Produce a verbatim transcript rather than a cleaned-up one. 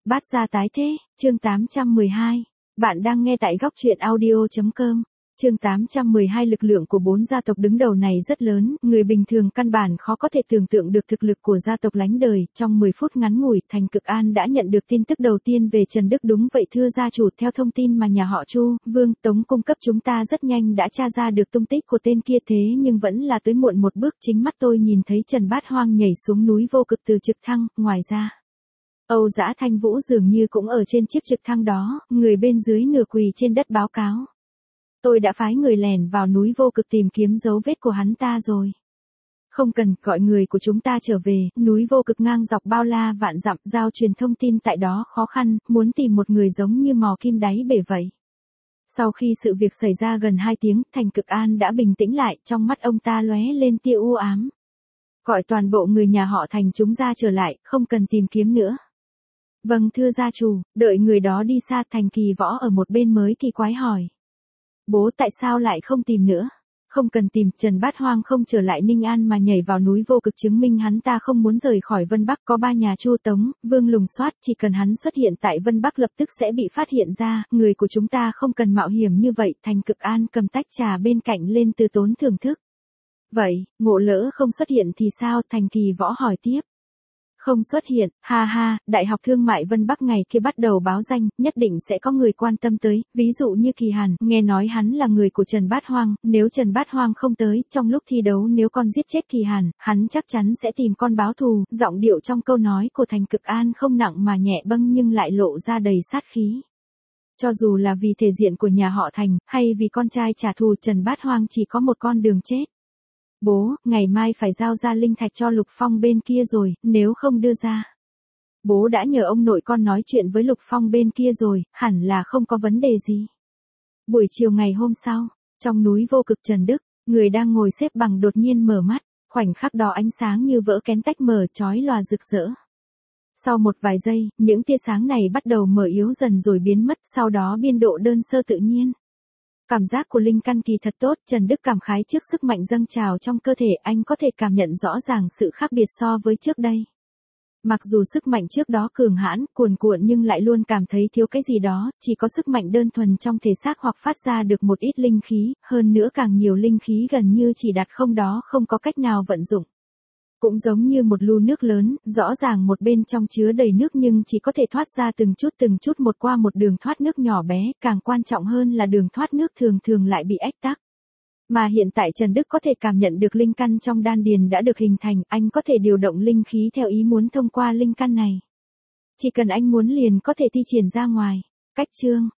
Bát gia tái thế, chương tám trăm mười hai. Bạn đang nghe tại góc truyện audio chấm com. Chương tám trăm mười hai. Lực lượng của bốn gia tộc đứng đầu này rất lớn, người bình thường căn bản khó có thể tưởng tượng được thực lực của gia tộc lánh đời. Trong mười phút ngắn ngủi, Thành Cực An đã nhận được tin tức đầu tiên về Trần Đức. Đúng vậy thưa gia chủ, theo thông tin mà nhà họ Chu, Vương, Tống cung cấp chúng ta rất nhanh đã tra ra được tung tích của tên kia, thế nhưng vẫn là tới muộn một bước. Chính mắt tôi nhìn thấy Trần Bát Hoang nhảy xuống núi Vô Cực từ trực thăng, ngoài ra Âu Dã Thanh Vũ dường như cũng ở trên chiếc trực thăng đó, người bên dưới nửa quỳ trên đất báo cáo. Tôi đã phái người lẻn vào núi Vô Cực tìm kiếm dấu vết của hắn ta rồi. Không cần, gọi người của chúng ta trở về, núi Vô Cực ngang dọc bao la vạn dặm, giao truyền thông tin tại đó khó khăn, muốn tìm một người giống như mò kim đáy bể vậy. Sau khi sự việc xảy ra gần hai tiếng, Thành Cực An đã bình tĩnh lại, trong mắt ông ta lóe lên tia u ám. Gọi toàn bộ người nhà họ Thành chúng ra trở lại, không cần tìm kiếm nữa. Vâng thưa gia chủ. Đợi người đó đi xa, Thành Kỳ Võ ở một bên mới kỳ quái hỏi. Bố tại sao lại không tìm nữa? Không cần tìm, Trần Bát Hoang không trở lại Ninh An mà nhảy vào núi Vô Cực, chứng minh hắn ta không muốn rời khỏi Vân Bắc. Có ba nhà Chu, Tống, Vương lùng soát, chỉ cần hắn xuất hiện tại Vân Bắc lập tức sẽ bị phát hiện ra, người của chúng ta không cần mạo hiểm như vậy. Thành Cực An cầm tách trà bên cạnh lên từ tốn thưởng thức. Vậy, ngộ lỡ không xuất hiện thì sao? Thành Kỳ Võ hỏi tiếp. Không xuất hiện, ha ha, Đại học Thương mại Vân Bắc ngày kia bắt đầu báo danh, nhất định sẽ có người quan tâm tới, ví dụ như Kỳ Hàn, nghe nói hắn là người của Trần Bát Hoang, nếu Trần Bát Hoang không tới, trong lúc thi đấu nếu con giết chết Kỳ Hàn, hắn chắc chắn sẽ tìm con báo thù. Giọng điệu trong câu nói của Thành Cực An không nặng mà nhẹ bâng nhưng lại lộ ra đầy sát khí. Cho dù là vì thể diện của nhà họ Thành, hay vì con trai trả thù, Trần Bát Hoang chỉ có một con đường chết. Bố, ngày mai phải giao ra linh thạch cho Lục Phong bên kia rồi, nếu không đưa ra. Bố đã nhờ ông nội con nói chuyện với Lục Phong bên kia rồi, hẳn là không có vấn đề gì. Buổi chiều ngày hôm sau, trong núi Vô Cực, Trần Đức, người đang ngồi xếp bằng đột nhiên mở mắt, khoảnh khắc đó ánh sáng như vỡ kén tách mở, chói lòa rực rỡ. Sau một vài giây, những tia sáng này bắt đầu mở yếu dần rồi biến mất, sau đó biên độ đơn sơ tự nhiên. Cảm giác của linh căn kỳ thật tốt, Trần Đức cảm khái trước sức mạnh dâng trào trong cơ thể, anh có thể cảm nhận rõ ràng sự khác biệt so với trước đây. Mặc dù sức mạnh trước đó cường hãn, cuồn cuộn nhưng lại luôn cảm thấy thiếu cái gì đó, chỉ có sức mạnh đơn thuần trong thể xác hoặc phát ra được một ít linh khí, hơn nữa càng nhiều linh khí gần như chỉ đặt không đó, không có cách nào vận dụng. Cũng giống như một lu nước lớn, rõ ràng một bên trong chứa đầy nước nhưng chỉ có thể thoát ra từng chút từng chút một qua một đường thoát nước nhỏ bé, càng quan trọng hơn là đường thoát nước thường thường lại bị ách tắc. Mà hiện tại Trần Đức có thể cảm nhận được linh căn trong đan điền đã được hình thành, anh có thể điều động linh khí theo ý muốn thông qua linh căn này. Chỉ cần anh muốn liền có thể thi triển ra ngoài. Cách chương